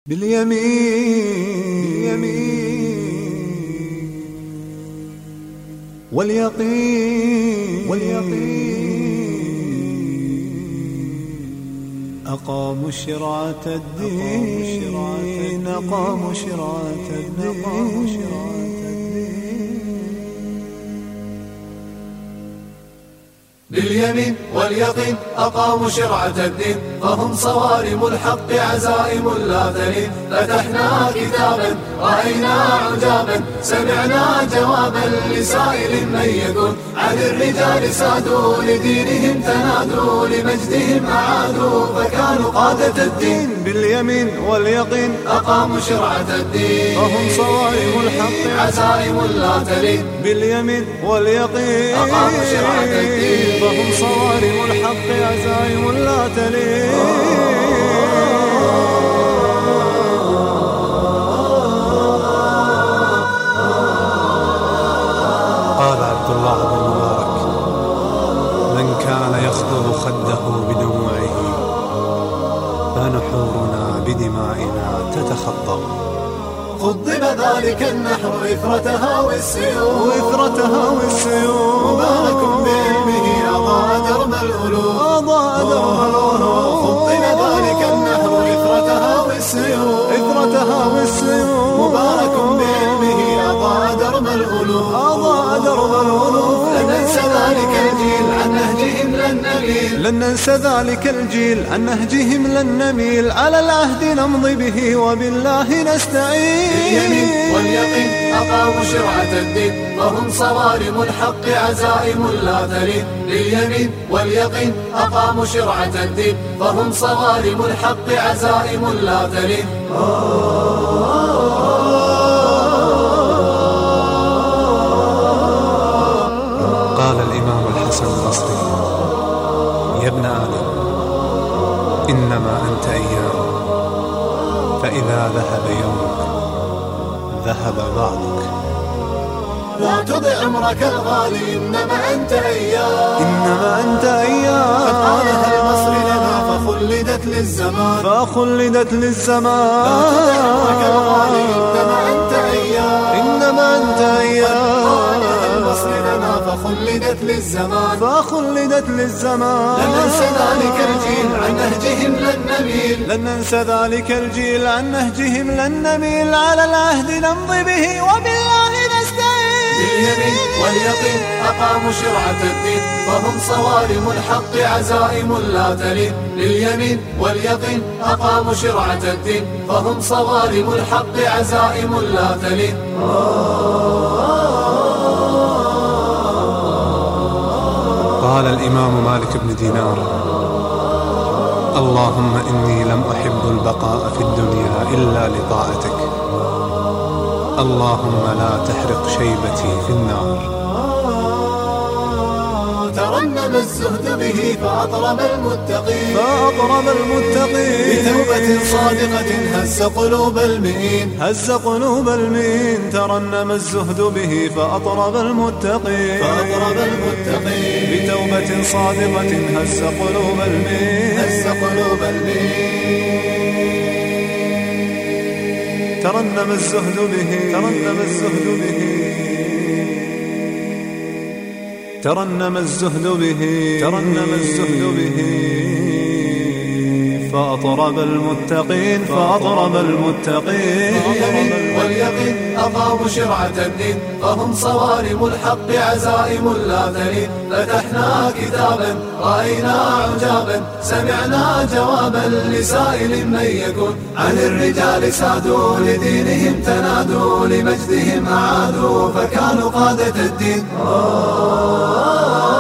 باليمين واليقين أقاموا شرعة الدين أقاموا شرعة الدين. باليمين واليقين أقاموا شرعة الدين فهم صوارم الحق عزائم لا تلين. فتحنا كتابا رأينا عجابا سمعنا جوابا لسائل من يكون. عن الرجال سادوا لدينهم تنادوا لمجدهم أعادوا فكانوا قادة الدين. باليمين واليقين أقاموا شرعة الدين فهم صوارم الحق عزائم لا تلين. باليمين واليقين أقاموا شرعة الدين فهم صوارم الحق عزائم لا تلين. قال عبد الله بن مبارك: من كان يخضر خده بدموعه فنحورنا بدمائنا تتخضر. خضب ذلك النحر إثر تهاوي السيوف مبارك بعلمه أضاء درب الألوف خضب ذلك النحر إثر تهاوي السيوف مبارك بعلمه أضاء درب الألوف لن ننسى ذلك الجيل عن نهجهم لن نميل. لن ننسى ذلك الجيل عن نهجهم لن نميل. على العهد نمضي به وبالله نستعين. باليمين واليقين أقاموا شرعة الدين فهم صوارم الحق عزائم لا تلين. باليمين واليقين أقاموا شرعة الدين فهم صوارم الحق عزائم لا تلين. قال الإمام الحسن البصري: يا ابن آدم إنما أنت أيام فإذا ذهب يومك ذهب بعضك. لا تضع عمرك الغالي إنما أنت أيام قد قالها المصري لنا فخلدت للزمان لا تضع عمرك الغالي إنما أنت أيام قالها المصري لنا فخلدت للزمان. لن ننسى ذلك الجيل عن نهجهم لن نميل. لن ننسى ذلك الجيل عن نهجهم لن نميل. على العهد نمضي به وبالله نستعين. باليمين واليقين أقاموا شرعة الدين فهم صوارم الحق عزائم لا تلين. باليمين واليقين أقاموا شرعة الدين فهم صوارم الحق عزائم لا تلين. قال الإمام مالك بن دينار: اللهم إني لم أحب البقاء في الدنيا إلا لطاعتك. اللهم لا تحرق شيبتي في النار. ترنم الزهد به فأطرب المتقين بتوبة صادقة هز قلوب المئين. ترنم الزهد به فأطرب المتقين بتوبة صادقة هز قلوب المئين. ترنم الزهد به فأطرب المتقين باليمين واليقين أقاموا شرعة الدين فهم صوارم الحق عزائم لا تلين. فتحنا كتابا رأينا عجابا سمعنا جوابا لسائل من يكون. عن الرجال سادوا لدينهم تنادوا لمجدهم أعادوا فكانوا قادة الدين.